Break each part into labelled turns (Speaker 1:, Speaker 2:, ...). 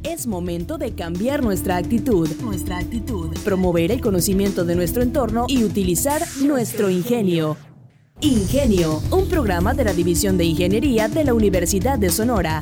Speaker 1: Es momento de cambiar nuestra actitud. Promover el conocimiento de nuestro entorno y utilizar nuestro ingenio. Ingenio, un programa de la División de Ingeniería de la Universidad de Sonora.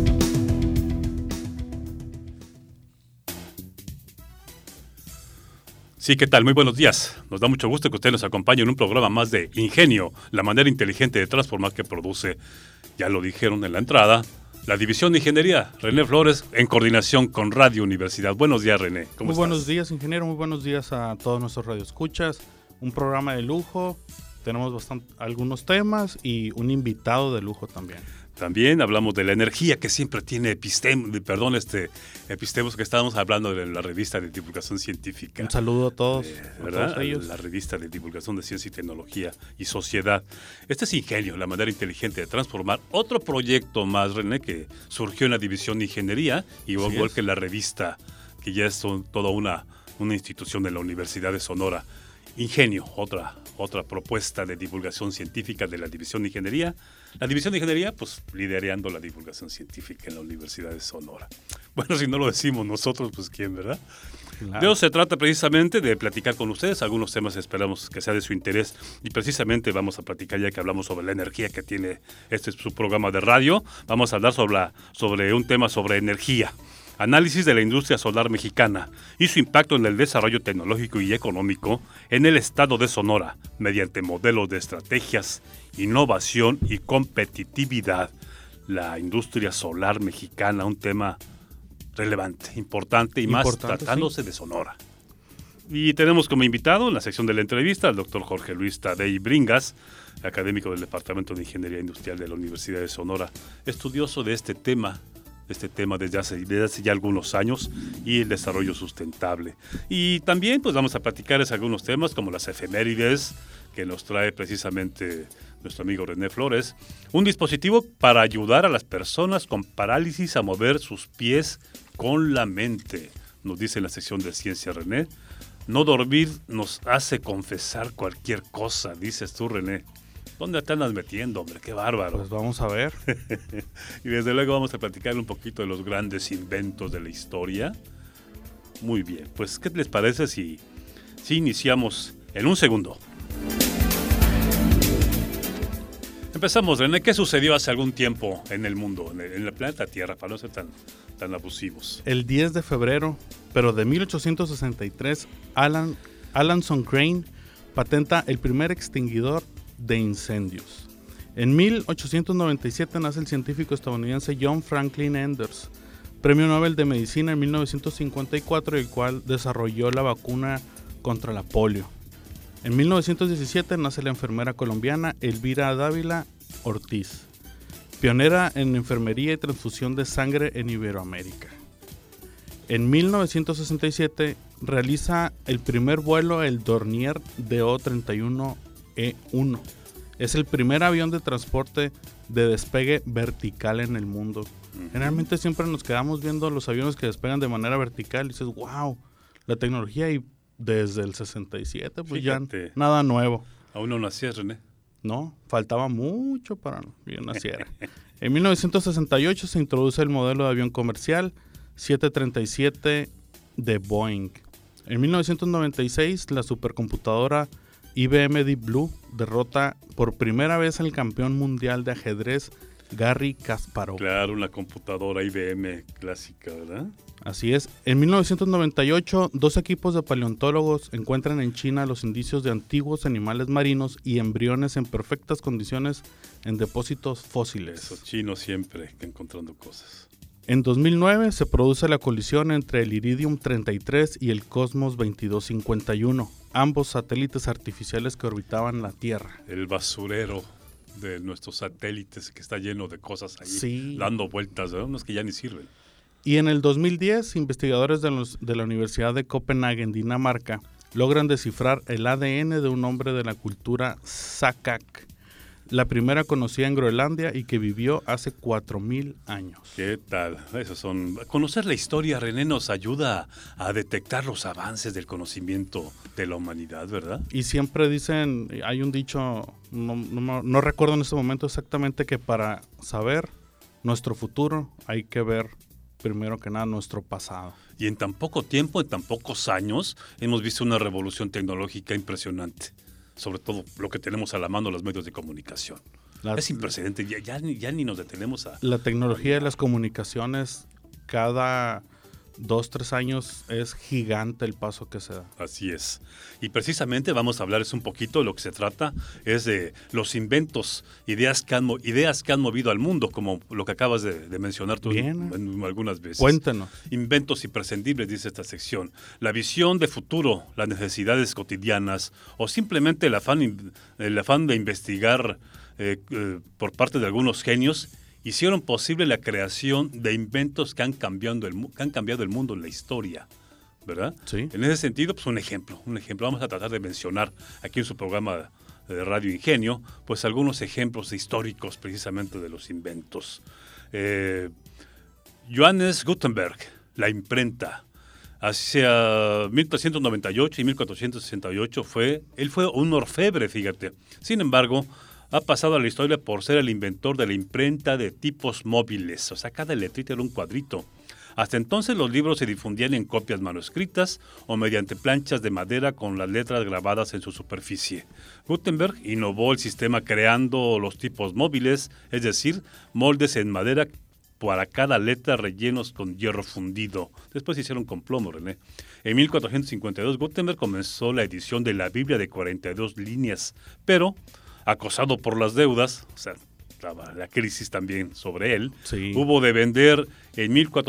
Speaker 2: Sí, ¿qué tal? Muy buenos días. Nos da mucho gusto que usted nos acompañe en un programa más de Ingenio, la manera inteligente de transformar que produce, ya lo dijeron en la entrada, la División de Ingeniería, René Flores, en coordinación con Radio Universidad. Buenos días, René. ¿Cómo estás?
Speaker 3: Muy buenos días, ingeniero. Muy buenos días a todos nuestros radioescuchas. Un programa de lujo. Tenemos algunos temas y un invitado de lujo también.
Speaker 2: También hablamos de la energía que siempre tiene Epistemos, que estábamos hablando de la revista de divulgación científica.
Speaker 3: Un saludo a todos,
Speaker 2: ¿verdad?
Speaker 3: A todos ellos.
Speaker 2: La revista de divulgación de ciencia y tecnología y sociedad. Este es Ingenio, la manera inteligente de transformar. Otro proyecto más, René, que surgió en la División de Ingeniería, igual que la revista, que ya es toda una institución de la Universidad de Sonora. Ingenio, otra propuesta de divulgación científica de la División de Ingeniería. La División de Ingeniería, pues, liderando la divulgación científica en la Universidad de Sonora. Bueno, si no lo decimos nosotros, pues, ¿quién, verdad? Claro. De eso se trata precisamente, de platicar con ustedes. Algunos temas esperamos que sea de su interés. Y precisamente vamos a platicar, ya que hablamos sobre la energía que tiene su programa de radio. Vamos a hablar sobre un tema sobre energía. Análisis de la industria solar mexicana y su impacto en el desarrollo tecnológico y económico en el estado de Sonora, mediante modelos de estrategias, innovación y competitividad. La industria solar mexicana, un tema relevante, importante, más tratándose de Sonora. Y tenemos como invitado en la sección de la entrevista al doctor Jorge Luis Tadei Bringas, académico del Departamento de Ingeniería Industrial de la Universidad de Sonora, estudioso de este tema desde hace ya algunos años y el desarrollo sustentable. Y también pues vamos a platicarles algunos temas como las efemérides que nos trae precisamente nuestro amigo René Flores, un dispositivo para ayudar a las personas con parálisis a mover sus pies con la mente. Nos dice en la sección de ciencia René, no dormir nos hace confesar cualquier cosa, dices tú, René. ¿Dónde te andas metiendo, hombre? ¡Qué bárbaro!
Speaker 3: Pues vamos a ver.
Speaker 2: Y desde luego vamos a platicar un poquito de los grandes inventos de la historia. Muy bien, pues ¿qué les parece si iniciamos en un segundo? Empezamos, René. ¿Qué sucedió hace algún tiempo en el mundo, en el planeta Tierra, para no ser tan abusivos?
Speaker 3: El 10 de febrero, pero de 1863, Alanson Crane patenta el primer extinguidor de incendios. En 1897 nace el científico estadounidense John Franklin Enders, premio Nobel de Medicina en 1954, el cual desarrolló la vacuna contra la polio. En 1917 nace la enfermera colombiana Elvira Dávila Ortiz, pionera en enfermería y transfusión de sangre en Iberoamérica. En 1967 realiza el primer vuelo el Dornier DO-31 E1. Es el primer avión de transporte de despegue vertical en el mundo. Generalmente siempre nos quedamos viendo los aviones que despegan de manera vertical y dices, wow, la tecnología, y desde el 67 pues fíjate, ya nada nuevo.
Speaker 2: ¿Aún no nacías, René?
Speaker 3: No, faltaba mucho para que yo naciera. En 1968 se introduce el modelo de avión comercial 737 de Boeing. En 1996 la supercomputadora IBM Deep Blue derrota por primera vez al campeón mundial de ajedrez Garry Kasparov.
Speaker 2: Claro, una computadora IBM clásica, ¿verdad?
Speaker 3: Así es. En 1998, dos equipos de paleontólogos encuentran en China los indicios de antiguos animales marinos y embriones en perfectas condiciones en depósitos fósiles.
Speaker 2: Esos chinos siempre encontrando cosas.
Speaker 3: En 2009 se produce la colisión entre el Iridium 33 y el Cosmos 2251, ambos satélites artificiales que orbitaban la Tierra.
Speaker 2: El basurero de nuestros satélites que está lleno de cosas ahí, dando vueltas, ¿verdad? Unos que ya ni sirven.
Speaker 3: Y en el 2010, investigadores de la Universidad de Copenhague, en Dinamarca, logran descifrar el ADN de un hombre de la cultura Sakak, la primera conocida en Groenlandia y que vivió hace 4,000 años.
Speaker 2: ¿Qué tal? Conocer la historia, René, nos ayuda a detectar los avances del conocimiento de la humanidad, ¿verdad?
Speaker 3: Y siempre dicen, hay un dicho, no recuerdo en este momento exactamente, que para saber nuestro futuro hay que ver primero que nada, nuestro pasado.
Speaker 2: Y en tan poco tiempo, en tan pocos años, hemos visto una revolución tecnológica impresionante. Sobre todo lo que tenemos a la mano los medios de comunicación. Es sin precedente, ya ni nos detenemos a...
Speaker 3: La tecnología de las comunicaciones, cada 2-3 años es gigante el paso que se da.
Speaker 2: Así es. Y precisamente vamos a hablar un poquito de lo que se trata, es de los inventos, ideas que han movido al mundo, como lo que acabas de mencionar tú algunas veces.
Speaker 3: Cuéntanos.
Speaker 2: Inventos imprescindibles, dice esta sección. La visión de futuro, las necesidades cotidianas o simplemente el afán de investigar por parte de algunos genios hicieron posible la creación de inventos que han cambiado el mundo en la historia, ¿verdad?
Speaker 3: Sí.
Speaker 2: En ese sentido, pues un ejemplo. Vamos a tratar de mencionar aquí en su programa de Radio Ingenio, pues algunos ejemplos históricos precisamente de los inventos. Johannes Gutenberg, la imprenta. Hacia 1398 y 1468 él fue un orfebre, fíjate. Sin embargo, ha pasado a la historia por ser el inventor de la imprenta de tipos móviles. O sea, cada letrita era un cuadrito. Hasta entonces los libros se difundían en copias manuscritas o mediante planchas de madera con las letras grabadas en su superficie. Gutenberg innovó el sistema creando los tipos móviles, es decir, moldes en madera para cada letra rellenos con hierro fundido. Después se hicieron con plomo, René. En 1452 Gutenberg comenzó la edición de la Biblia de 42 líneas, pero acosado por las deudas, o sea, estaba la crisis también sobre él,
Speaker 3: sí,
Speaker 2: hubo de vender en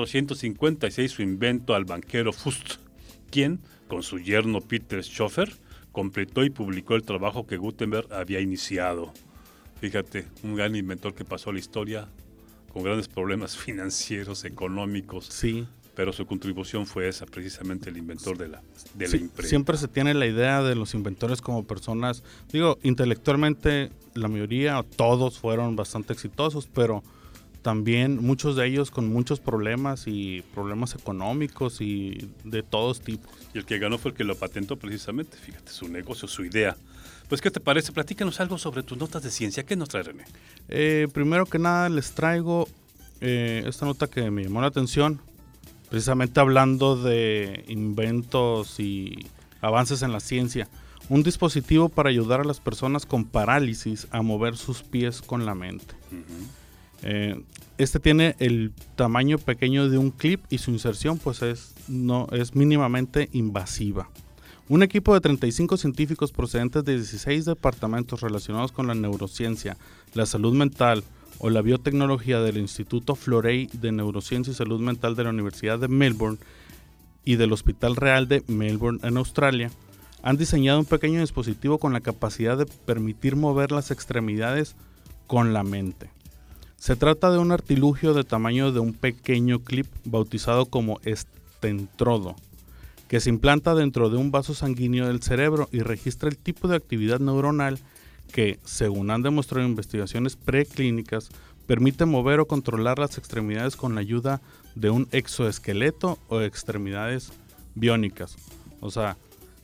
Speaker 2: 1456 su invento al banquero Fust, quien, con su yerno Peter Schoeffer, completó y publicó el trabajo que Gutenberg había iniciado. Fíjate, un gran inventor que pasó a la historia con grandes problemas financieros, económicos,
Speaker 3: sí,
Speaker 2: pero su contribución fue esa, precisamente el inventor de la imprenta.
Speaker 3: Siempre se tiene la idea de los inventores como personas, digo, intelectualmente la mayoría o todos fueron bastante exitosos, pero también muchos de ellos con muchos problemas y problemas económicos y de todos tipos.
Speaker 2: Y el que ganó fue el que lo patentó precisamente, fíjate, su negocio, su idea. Pues, ¿qué te parece? Platícanos algo sobre tus notas de ciencia. ¿Qué nos trae, René?
Speaker 3: Primero que nada les traigo esta nota que me llamó la atención. Precisamente hablando de inventos y avances en la ciencia, un dispositivo para ayudar a las personas con parálisis a mover sus pies con la mente. Uh-huh. Este tiene el tamaño pequeño de un clip y su inserción pues es mínimamente invasiva. Un equipo de 35 científicos procedentes de 16 departamentos relacionados con la neurociencia, la salud mental o la biotecnología del Instituto Florey de Neurociencia y Salud Mental de la Universidad de Melbourne y del Hospital Real de Melbourne en Australia, han diseñado un pequeño dispositivo con la capacidad de permitir mover las extremidades con la mente. Se trata de un artilugio de tamaño de un pequeño clip bautizado como estentrodo, que se implanta dentro de un vaso sanguíneo del cerebro y registra el tipo de actividad neuronal que, según han demostrado investigaciones preclínicas, permite mover o controlar las extremidades con la ayuda de un exoesqueleto o extremidades biónicas. O sea,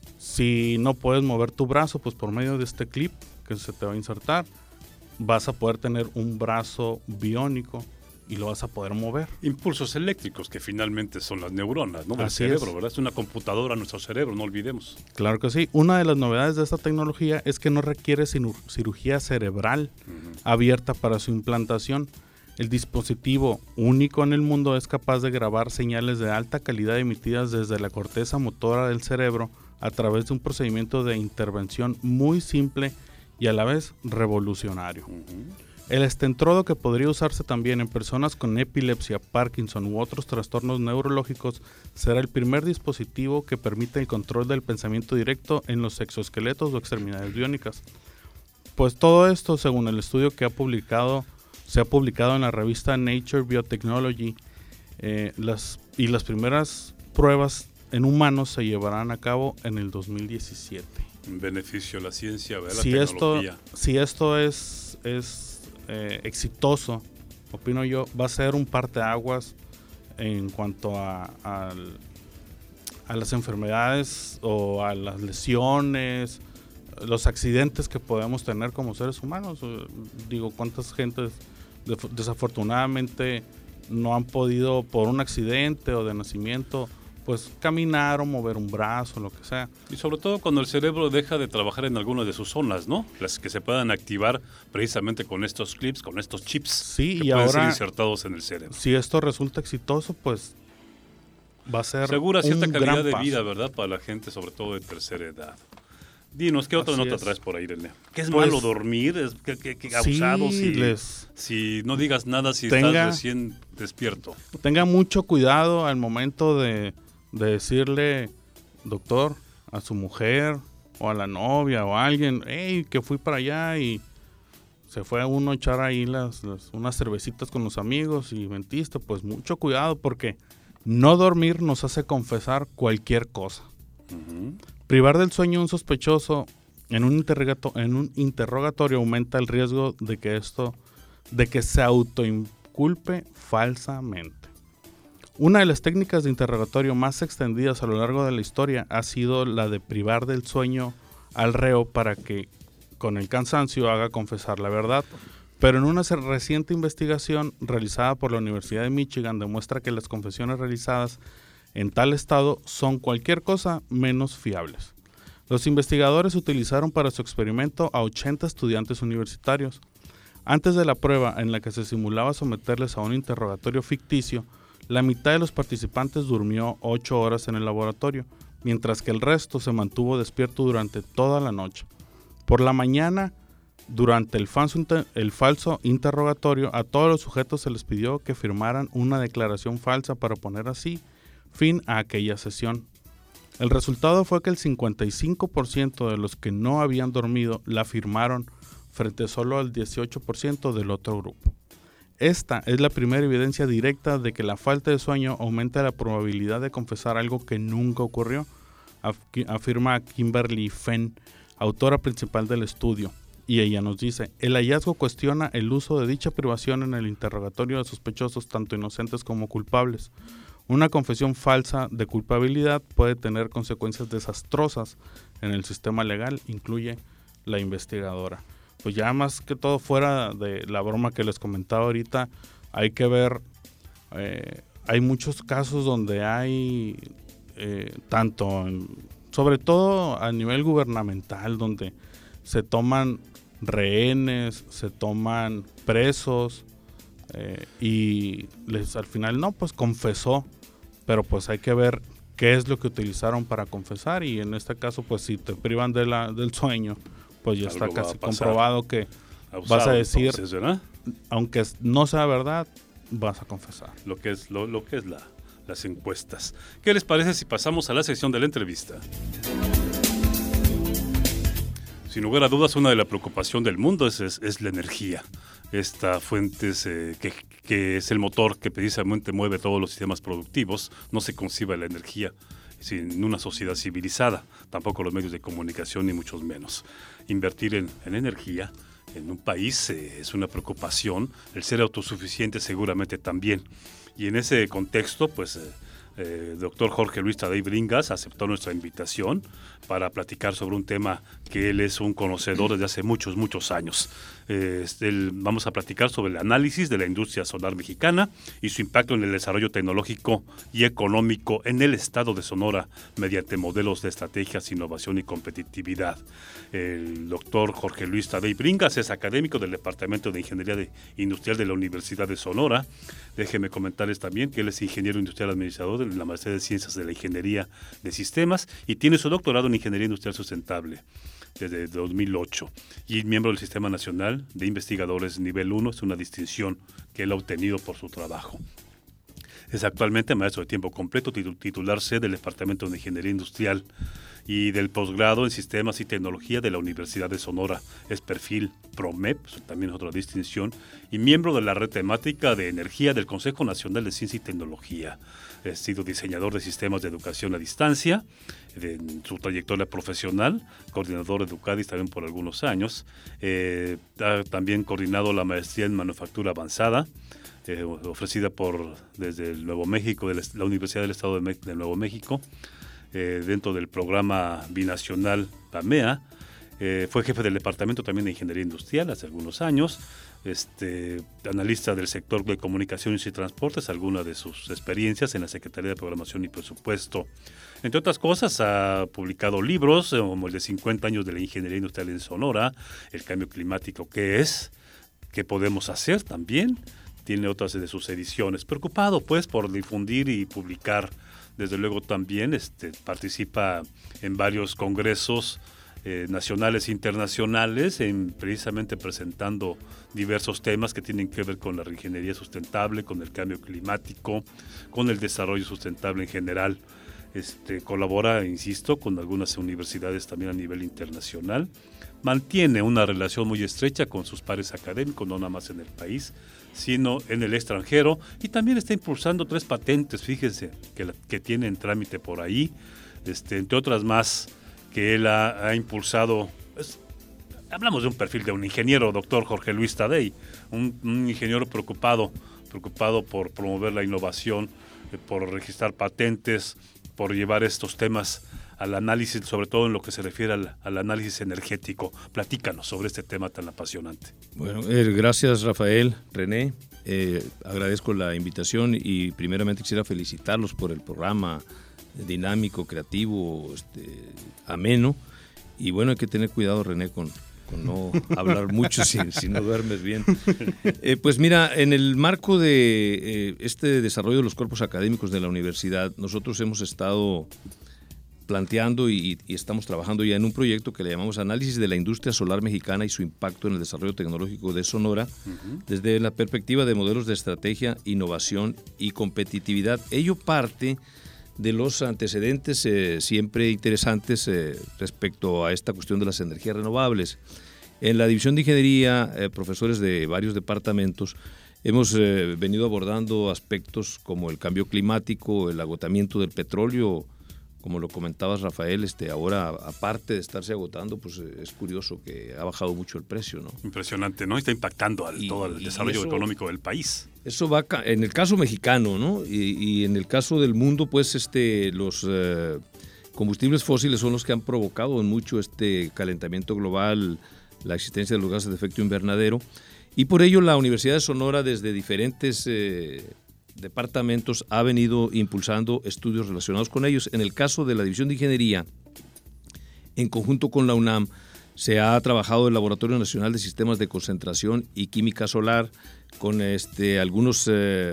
Speaker 3: si no puedes mover tu brazo, pues por medio de este clip que se te va a insertar, vas a poder tener un brazo biónico y lo vas a poder mover.
Speaker 2: Impulsos eléctricos, que finalmente son las neuronas, ¿no? Del
Speaker 3: Así
Speaker 2: cerebro,
Speaker 3: es.
Speaker 2: ¿verdad? Es una computadora nuestro cerebro, no olvidemos.
Speaker 3: Claro que sí. Una de las novedades de esta tecnología es que no requiere cirugía cerebral abierta para su implantación. El dispositivo, único en el mundo, es capaz de grabar señales de alta calidad emitidas desde la corteza motora del cerebro a través de un procedimiento de intervención muy simple y a la vez revolucionario. El estentrodo, que podría usarse también en personas con epilepsia, Parkinson u otros trastornos neurológicos, será el primer dispositivo que permite el control del pensamiento directo en los exoesqueletos o extremidades biónicas. Pues todo esto, según el estudio que se ha publicado en la revista Nature Biotechnology, las primeras pruebas en humanos se llevarán a cabo en el 2017.
Speaker 2: Un beneficio a la ciencia, ¿verdad?
Speaker 3: Si
Speaker 2: la tecnología.
Speaker 3: Si esto es exitoso, opino yo, va a ser un parteaguas en cuanto a las enfermedades o a las lesiones, los accidentes que podemos tener como seres humanos. Digo, cuántas gentes desafortunadamente no han podido, por un accidente o de nacimiento, pues caminar o mover un brazo, lo que sea.
Speaker 2: Y sobre todo cuando el cerebro deja de trabajar en algunas de sus zonas, ¿no? Las que se puedan activar precisamente con estos clips, con estos chips
Speaker 3: sí,
Speaker 2: que
Speaker 3: y
Speaker 2: pueden
Speaker 3: ahora,
Speaker 2: ser insertados en el cerebro.
Speaker 3: Si esto resulta exitoso, pues va a ser
Speaker 2: segura cierta
Speaker 3: un
Speaker 2: calidad
Speaker 3: gran
Speaker 2: de
Speaker 3: paso.
Speaker 2: vida, ¿verdad? Para la gente, sobre todo de tercera edad. Dinos, ¿qué otra
Speaker 3: Así
Speaker 2: nota
Speaker 3: es.
Speaker 2: traes por ahí, René? ¿Qué es
Speaker 3: Pues,
Speaker 2: malo dormir? ¿Qué abusado
Speaker 3: sí,
Speaker 2: si no digas nada si
Speaker 3: tenga-
Speaker 2: estás recién despierto?
Speaker 3: Tenga mucho cuidado al momento de decirle, doctor, a su mujer o a la novia o a alguien, hey, que fui para allá y se fue uno a echar ahí unas cervecitas con los amigos y mentiste. Pues mucho cuidado, porque no dormir nos hace confesar cualquier cosa.
Speaker 2: Uh-huh.
Speaker 3: Privar del sueño a un sospechoso en un interrogatorio aumenta el riesgo de que se autoinculpe falsamente. Una de las técnicas de interrogatorio más extendidas a lo largo de la historia ha sido la de privar del sueño al reo para que con el cansancio haga confesar la verdad. Pero en una reciente investigación realizada por la Universidad de Michigan demuestra que las confesiones realizadas en tal estado son cualquier cosa menos fiables. Los investigadores utilizaron para su experimento a 80 estudiantes universitarios. Antes de la prueba, en la que se simulaba someterles a un interrogatorio ficticio, la mitad de los participantes durmió 8 horas en el laboratorio, mientras que el resto se mantuvo despierto durante toda la noche. Por la mañana, durante el falso interrogatorio, a todos los sujetos se les pidió que firmaran una declaración falsa para poner así fin a aquella sesión. El resultado fue que el 55% de los que no habían dormido la firmaron frente solo al 18% del otro grupo. Esta es la primera evidencia directa de que la falta de sueño aumenta la probabilidad de confesar algo que nunca ocurrió, afirma Kimberly Fenn, autora principal del estudio. Y ella nos dice, el hallazgo cuestiona el uso de dicha privación en el interrogatorio de sospechosos tanto inocentes como culpables. Una confesión falsa de culpabilidad puede tener consecuencias desastrosas en el sistema legal, incluye la investigadora. Pues ya más que todo, fuera de la broma que les comentaba ahorita, hay que ver, hay muchos casos donde hay, sobre todo a nivel gubernamental, donde se toman rehenes, se toman presos, y al final no, pues confesó, pero pues hay que ver qué es lo que utilizaron para confesar, y en este caso pues si te privan del sueño, pues ya
Speaker 2: Algo
Speaker 3: está
Speaker 2: va a
Speaker 3: casi
Speaker 2: pasar.
Speaker 3: comprobado que
Speaker 2: Abusado,
Speaker 3: vas a decir,
Speaker 2: entonces, ¿verdad?
Speaker 3: aunque no sea verdad, vas a confesar.
Speaker 2: Lo que es las encuestas. ¿Qué les parece si pasamos a la sección de la entrevista? Sin lugar a dudas, una de las preocupaciones del mundo es la energía. Esta fuente que es el motor que precisamente mueve todos los sistemas productivos. No se concibe la energía sin una sociedad civilizada, tampoco los medios de comunicación ni muchos menos. Invertir en energía en un país es una preocupación, el ser autosuficiente seguramente también. Y en ese contexto, pues doctor Jorge Luis Tadei Bringas aceptó nuestra invitación para platicar sobre un tema que él es un conocedor desde hace muchos, muchos años. Vamos a platicar sobre el análisis de la industria solar mexicana y su impacto en el desarrollo tecnológico y económico en el estado de Sonora mediante modelos de estrategias, innovación y competitividad. El doctor Jorge Luis Tadei Bringas es académico del Departamento de Ingeniería Industrial de la Universidad de Sonora. Déjeme comentarles también que él es ingeniero industrial administrador de la Maestría de Ciencias de la Ingeniería de Sistemas y tiene su doctorado en Ingeniería Industrial Sustentable desde 2008 y miembro del Sistema Nacional de Investigadores Nivel 1, es una distinción que él ha obtenido por su trabajo. Es actualmente maestro de tiempo completo, titular C del Departamento de Ingeniería Industrial y del posgrado en Sistemas y Tecnología de la Universidad de Sonora. Es perfil PROMEP, también es otra distinción, y miembro de la red temática de energía del Consejo Nacional de Ciencia y Tecnología. Ha sido diseñador de sistemas de educación a distancia, en su trayectoria profesional, coordinador de Educadis también por algunos años. Ha también coordinado la maestría en manufactura avanzada, ofrecida desde el Nuevo México, de la Universidad del Estado de Nuevo México, dentro del programa binacional PAMEA, Fue jefe del Departamento también de Ingeniería Industrial hace algunos años, analista del sector de comunicaciones y transportes, algunas de sus experiencias en la Secretaría de Programación y Presupuesto. Entre otras cosas, ha publicado libros como el de 50 años de la ingeniería industrial en Sonora, el cambio climático, ¿qué es? ¿Qué podemos hacer también? Tiene otras de sus ediciones. Preocupado pues por difundir y publicar. Desde luego también participa en varios congresos nacionales e internacionales, precisamente presentando diversos temas que tienen que ver con la ingeniería sustentable, con el cambio climático, con el desarrollo sustentable en general. Colabora, insisto, con algunas universidades también a nivel internacional. Mantiene una relación muy estrecha con sus pares académicos, no nada más en el país, sino en el extranjero, y también está impulsando 3 patentes, fíjense, que tiene en trámite por ahí, entre otras más que él ha impulsado. Hablamos de un perfil de un ingeniero, doctor Jorge Luis Tadei, un ingeniero preocupado por promover la innovación, por registrar patentes, por llevar estos temas al análisis, sobre todo en lo que se refiere al análisis energético. Platícanos sobre este tema tan apasionante.
Speaker 4: Bueno, gracias Rafael, René, agradezco la invitación y primeramente quisiera felicitarlos por el programa dinámico, creativo, ameno, y bueno, hay que tener cuidado, René, con no hablar mucho si no duermes bien. Pues mira, en el marco de este desarrollo de los cuerpos académicos de la universidad, nosotros hemos estado planteando y estamos trabajando ya en un proyecto que le llamamos Análisis de la Industria Solar Mexicana y su impacto en el desarrollo tecnológico de Sonora, desde la perspectiva de modelos de estrategia, innovación y competitividad. Ello parte de los antecedentes siempre interesantes respecto a esta cuestión de las energías renovables. En la División de Ingeniería, profesores de varios departamentos hemos venido abordando aspectos como el cambio climático, el agotamiento del petróleo, como lo comentabas, Rafael, ahora, aparte de estarse agotando, pues es curioso que ha bajado mucho el precio, ¿no? Impresionante, ¿no? Está impactando todo el desarrollo económico del país. Eso va en el caso mexicano, ¿no? Y en el caso del mundo, pues los combustibles fósiles son los que han provocado en mucho este calentamiento global, la existencia de los gases de efecto invernadero. Y por ello la Universidad de Sonora, desde diferentes departamentos, ha venido impulsando estudios relacionados con ellos. En el caso de la División de Ingeniería, en conjunto con la UNAM, se ha trabajado el Laboratorio Nacional de Sistemas de Concentración y Química Solar con algunos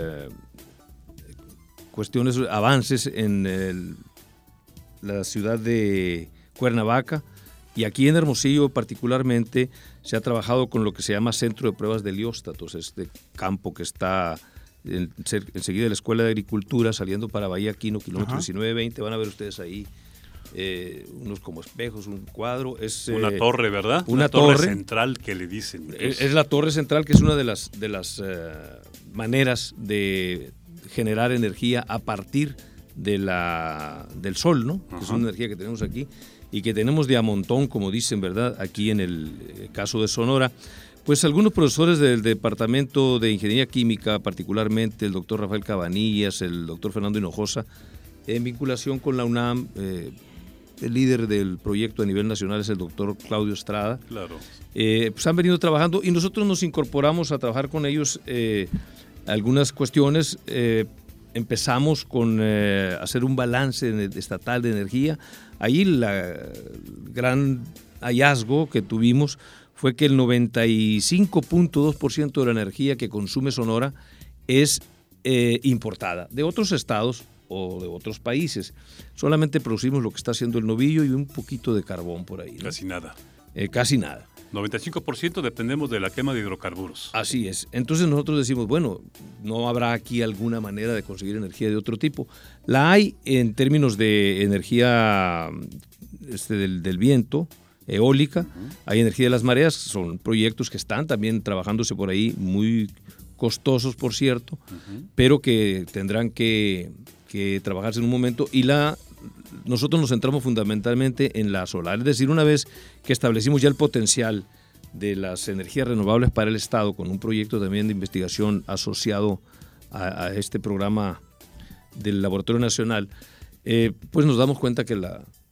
Speaker 4: avances en la ciudad de Cuernavaca, y aquí en Hermosillo particularmente se ha trabajado con lo que se llama Centro de Pruebas de Helióstatos, este campo que está enseguida de la Escuela de Agricultura, saliendo para Bahía Quino, kilómetro 19-20, van a ver ustedes ahí unos como espejos, un cuadro. Es una torre, ¿verdad? Una torre central que le dicen. Es la torre central, que es una de las maneras de generar energía a partir del sol, ¿no? Que es una energía que tenemos aquí y que tenemos de a montón, como dicen, ¿verdad? Aquí en el caso de Sonora. Pues algunos profesores del Departamento de Ingeniería Química, particularmente el doctor Rafael Cabanillas, el doctor Fernando Hinojosa, en vinculación con la UNAM, el líder del proyecto a nivel nacional es el doctor Claudio Estrada. Claro. Pues han venido trabajando y nosotros nos incorporamos a trabajar con ellos algunas cuestiones. Empezamos con hacer un balance estatal de energía. Ahí el gran hallazgo que tuvimos fue que el 95.2% de la energía que consume Sonora es importada de otros estados o de otros países. Solamente producimos lo que está haciendo el Novillo y un poquito de carbón por ahí, ¿no? Casi nada. Casi nada. 95% dependemos de la quema de hidrocarburos. Así es. Entonces nosotros decimos, bueno, ¿no habrá aquí alguna manera de conseguir energía de otro tipo? La hay en términos de energía del viento, eólica, hay energía de las mareas, son proyectos que están también trabajándose por ahí, muy costosos, por cierto, pero que tendrán que trabajarse en un momento, y nosotros nos centramos fundamentalmente en la solar, es decir, una vez que establecimos ya el potencial de las energías renovables para el Estado, con un proyecto también de investigación asociado a este programa del Laboratorio Nacional, pues nos damos cuenta que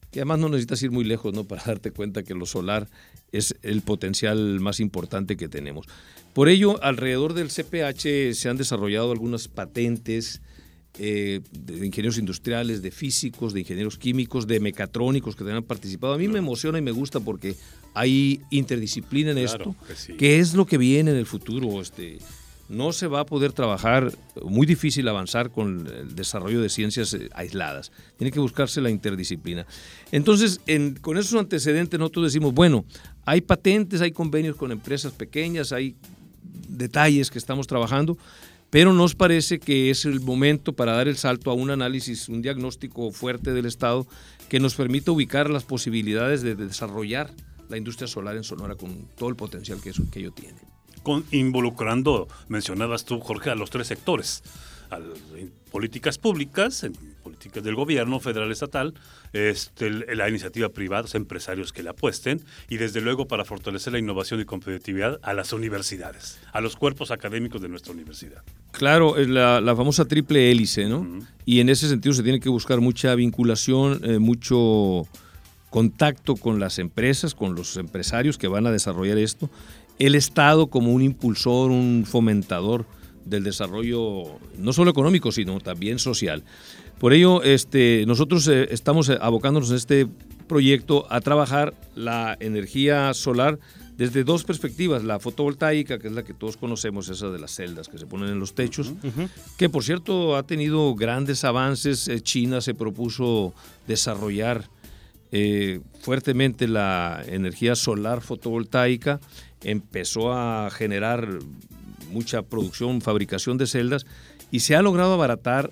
Speaker 4: que además no necesitas ir muy lejos, ¿no?, para darte cuenta que lo solar es el potencial más importante que tenemos. Por ello, alrededor del CPH se han desarrollado algunas patentes de ingenieros industriales, de físicos, de ingenieros químicos, de mecatrónicos que han participado. A mí me emociona y me gusta porque hay interdisciplina en esto, que es lo que viene en el futuro. No se va a poder trabajar, muy difícil avanzar con el desarrollo de ciencias aisladas. Tiene que buscarse la interdisciplina. Entonces, con esos antecedentes nosotros decimos, bueno, hay patentes, hay convenios con empresas pequeñas, hay detalles que estamos trabajando, pero nos parece que es el momento para dar el salto a un análisis, un diagnóstico fuerte del Estado que nos permita ubicar las posibilidades de desarrollar la industria solar en Sonora con todo el potencial que ello tiene.
Speaker 2: Involucrando, mencionabas tú, Jorge, a los tres sectores, en políticas públicas, en políticas del gobierno federal, estatal, la iniciativa privada, los empresarios que le apuesten, y desde luego para fortalecer la innovación y competitividad a las universidades, a los cuerpos académicos de nuestra universidad.
Speaker 4: Claro, la famosa triple hélice, ¿no? Uh-huh. Y en ese sentido se tiene que buscar mucha vinculación, mucho contacto con las empresas, con los empresarios que van a desarrollar esto, el Estado como un impulsor, un fomentador del desarrollo no solo económico, sino también social. Por ello, nosotros estamos abocándonos en este proyecto a trabajar la energía solar desde dos perspectivas, la fotovoltaica, que es la que todos conocemos, esa de las celdas que se ponen en los techos, uh-huh, que por cierto ha tenido grandes avances. China se propuso desarrollar fuertemente la energía solar fotovoltaica, empezó a generar mucha producción, fabricación de celdas, y se ha logrado abaratar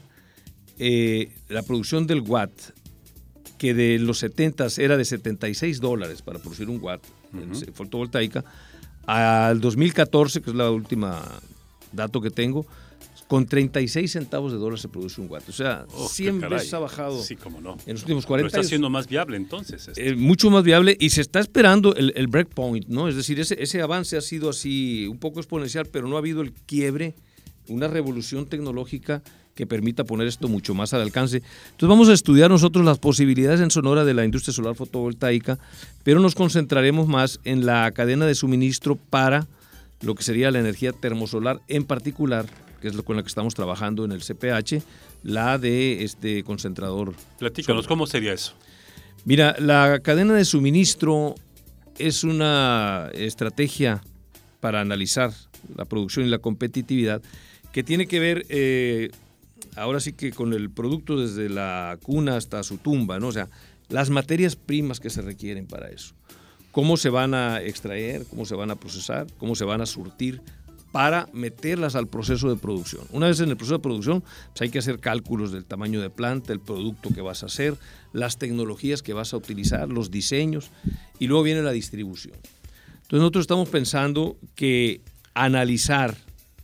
Speaker 4: la producción del watt, que de los 70s era de $76 para producir un watt, uh-huh, fotovoltaica, al 2014, que es la última dato que tengo, con 36 centavos de dólar se produce un watt. O sea, 100 veces ha bajado,
Speaker 2: sí, cómo no,
Speaker 4: en los últimos 40 años.
Speaker 2: Pero está siendo más viable entonces.
Speaker 4: Mucho más viable, y se está esperando el breakpoint, ¿no? Es decir, ese avance ha sido así un poco exponencial, pero no ha habido el quiebre, una revolución tecnológica que permita poner esto mucho más al alcance. Entonces vamos a estudiar nosotros las posibilidades en Sonora de la industria solar fotovoltaica, pero nos concentraremos más en la cadena de suministro para lo que sería la energía termosolar, en particular, que es lo con la que estamos trabajando en el CPH, la de concentrador.
Speaker 2: Platícanos, solar. ¿Cómo sería eso?
Speaker 4: Mira, la cadena de suministro es una estrategia para analizar la producción y la competitividad que tiene que ver, ahora sí que con el producto desde la cuna hasta su tumba, ¿no? O sea, las materias primas que se requieren para eso. Cómo se van a extraer, cómo se van a procesar, cómo se van a surtir, para meterlas al proceso de producción. Una vez en el proceso de producción, pues hay que hacer cálculos del tamaño de planta, el producto que vas a hacer, las tecnologías que vas a utilizar, los diseños, y luego viene la distribución. Entonces nosotros estamos pensando que analizar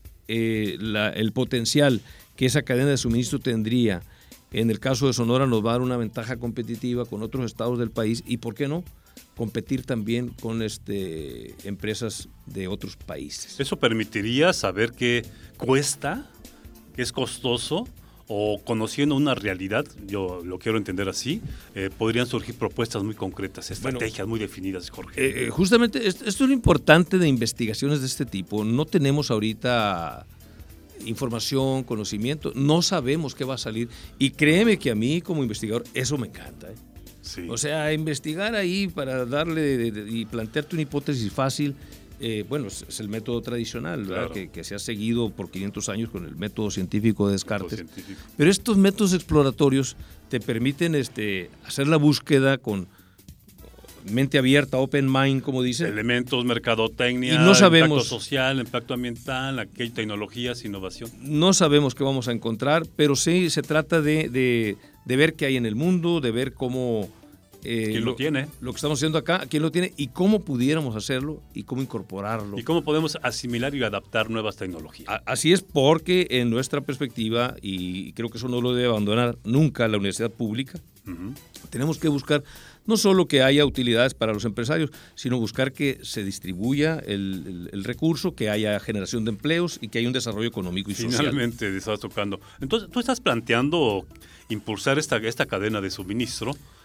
Speaker 4: el potencial que esa cadena de suministro tendría, en el caso de Sonora, nos va a dar una ventaja competitiva con otros estados del país, y ¿por qué no?, competir también con empresas de otros países.
Speaker 2: ¿Eso permitiría saber qué cuesta, qué es costoso, o conociendo una realidad, yo lo quiero entender así, podrían surgir propuestas muy concretas, estrategias muy definidas, Jorge?
Speaker 4: Justamente esto es lo importante de investigaciones de este tipo. No tenemos ahorita información, conocimiento, no sabemos qué va a salir, y créeme que a mí como investigador eso me encanta, ¿eh?
Speaker 2: Sí.
Speaker 4: O sea, investigar ahí para darle y plantearte una hipótesis fácil, bueno, es el método tradicional, ¿verdad?
Speaker 2: Claro.
Speaker 4: Que se ha seguido por 500 años con el método científico de Descartes. Pero estos métodos exploratorios te permiten hacer la búsqueda con mente abierta, open mind, como dicen.
Speaker 2: Elementos, mercadotecnia,
Speaker 4: y no sabemos,
Speaker 2: impacto social, impacto ambiental, aquí hay tecnologías, innovación.
Speaker 4: No sabemos qué vamos a encontrar, pero sí se trata de ver qué hay en el mundo, de ver cómo...
Speaker 2: ¿Quién lo tiene?
Speaker 4: Lo que estamos haciendo acá, quién lo tiene y cómo pudiéramos hacerlo y cómo incorporarlo.
Speaker 2: Y cómo podemos asimilar y adaptar nuevas tecnologías.
Speaker 4: Así es, porque en nuestra perspectiva, y creo que eso no lo debe abandonar nunca la universidad pública, uh-huh, tenemos que buscar no solo que haya utilidades para los empresarios, sino buscar que se distribuya el recurso, que haya generación de empleos y que haya un desarrollo económico y social.
Speaker 2: Finalmente estás tocando. Entonces, tú estás planteando impulsar esta cadena de suministro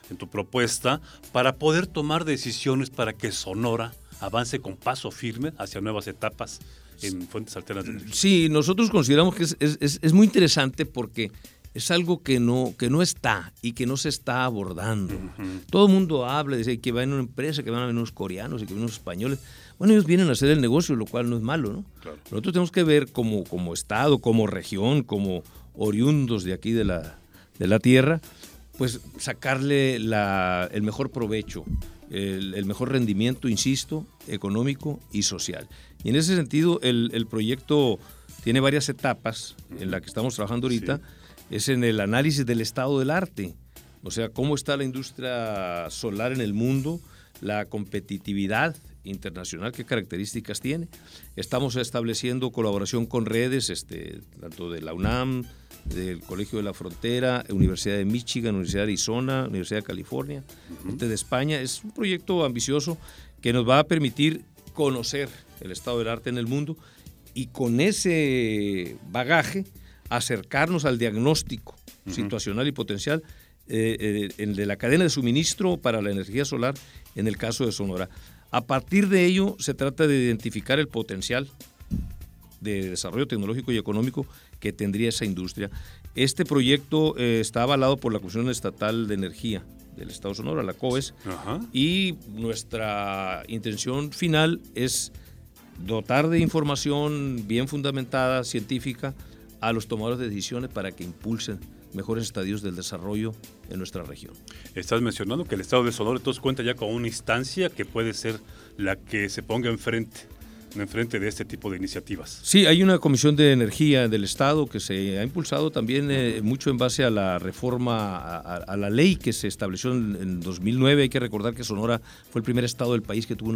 Speaker 2: en tu propuesta para poder tomar decisiones para que Sonora avance con paso firme hacia nuevas etapas en fuentes alternas de energía.
Speaker 4: Sí, nosotros consideramos que es muy interesante porque es algo que no está y que no se está abordando. Uh-huh. Todo el mundo habla, dice que va en una empresa, que van a venir unos coreanos y que vienen unos españoles. Bueno, ellos vienen a hacer el negocio, lo cual no es malo, ¿no? Claro. Nosotros tenemos que ver como Estado, como región, como oriundos de aquí de la tierra, pues sacarle el mejor provecho, el mejor rendimiento, insisto, económico y social. Y en ese sentido, el proyecto tiene varias etapas en las que estamos trabajando ahorita. Sí. Es en el análisis del estado del arte, o sea, cómo está la industria solar en el mundo, la competitividad internacional, qué características tiene. Estamos estableciendo colaboración con redes, tanto de la UNAM, del Colegio de la Frontera, Universidad de Michigan, Universidad de Arizona, Universidad de California, de España. Es un proyecto ambicioso que nos va a permitir conocer el estado del arte en el mundo y con ese bagaje acercarnos al diagnóstico situacional y potencial de la cadena de suministro para la energía solar en el caso de Sonora. A partir de ello se trata de identificar el potencial de desarrollo tecnológico y económico que tendría esa industria. Este proyecto está avalado por la Comisión Estatal de Energía del Estado de Sonora, la COES, y nuestra intención final es dotar de información bien fundamentada, científica, a los tomadores de decisiones para que impulsen mejores estadios del desarrollo en nuestra región.
Speaker 2: Estás mencionando que el Estado de Sonora entonces cuenta ya con una instancia que puede ser la que se ponga enfrente de este tipo de iniciativas.
Speaker 4: Sí, hay una Comisión de Energía del Estado que se ha impulsado también mucho en base a la reforma, a la ley que se estableció en 2009. Hay que recordar que Sonora fue el primer estado del país que tuvo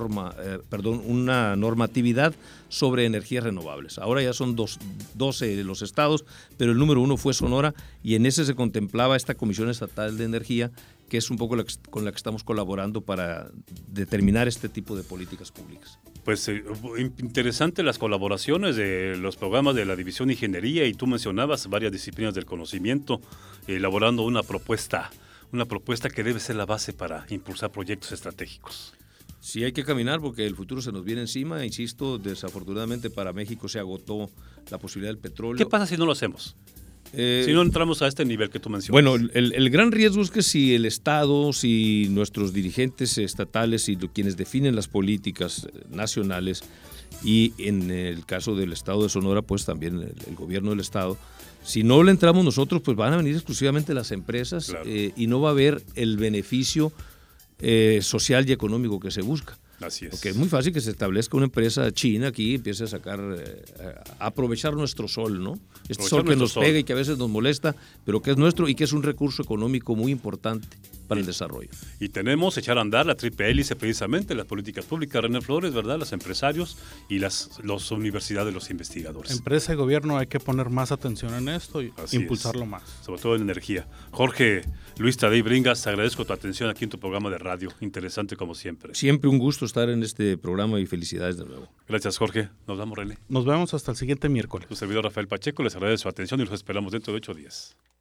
Speaker 4: una normatividad sobre energías renovables. Ahora ya son 12 los estados, pero el número 1 fue Sonora y en ese se contemplaba esta Comisión Estatal de Energía, que es un poco con la que estamos colaborando para determinar este tipo de políticas públicas.
Speaker 2: Pues interesante las colaboraciones de los programas de la División de Ingeniería, y tú mencionabas varias disciplinas del conocimiento, elaborando una propuesta que debe ser la base para impulsar proyectos estratégicos.
Speaker 4: Sí, hay que caminar porque el futuro se nos viene encima. Insisto, desafortunadamente para México se agotó la posibilidad del petróleo.
Speaker 2: ¿Qué pasa si no lo hacemos? Si no entramos a este nivel que tú mencionas.
Speaker 4: Bueno, el gran riesgo es que si el Estado, si nuestros dirigentes estatales y quienes definen las políticas nacionales, y en el caso del Estado de Sonora, pues también el gobierno del Estado, si no le entramos nosotros, pues van a venir exclusivamente las empresas. Claro. Y no va a haber el beneficio social y económico que se busca.
Speaker 2: Así es.
Speaker 4: Porque es muy fácil que se establezca una empresa china aquí y empiece a sacar, a aprovechar nuestro sol, ¿no? Este sol que nos pega y que a veces nos molesta, pero que es nuestro y que es un recurso económico muy importante para el desarrollo.
Speaker 2: Y tenemos echar a andar la triple hélice precisamente, las políticas públicas, René Flores, ¿verdad? Los empresarios y las universidades, los investigadores.
Speaker 3: Empresa y gobierno hay que poner más atención en esto y impulsarlo más.
Speaker 2: Sobre todo en energía. Jorge Luis Tadei Bringas, agradezco tu atención aquí en tu programa de radio. Interesante como siempre.
Speaker 4: Siempre un gusto estar en este programa y felicidades de nuevo.
Speaker 2: Gracias, Jorge. Nos vemos, René.
Speaker 3: Nos vemos hasta el siguiente miércoles.
Speaker 2: Tu servidor Rafael Pacheco les agradece su atención y los esperamos dentro de 8 días.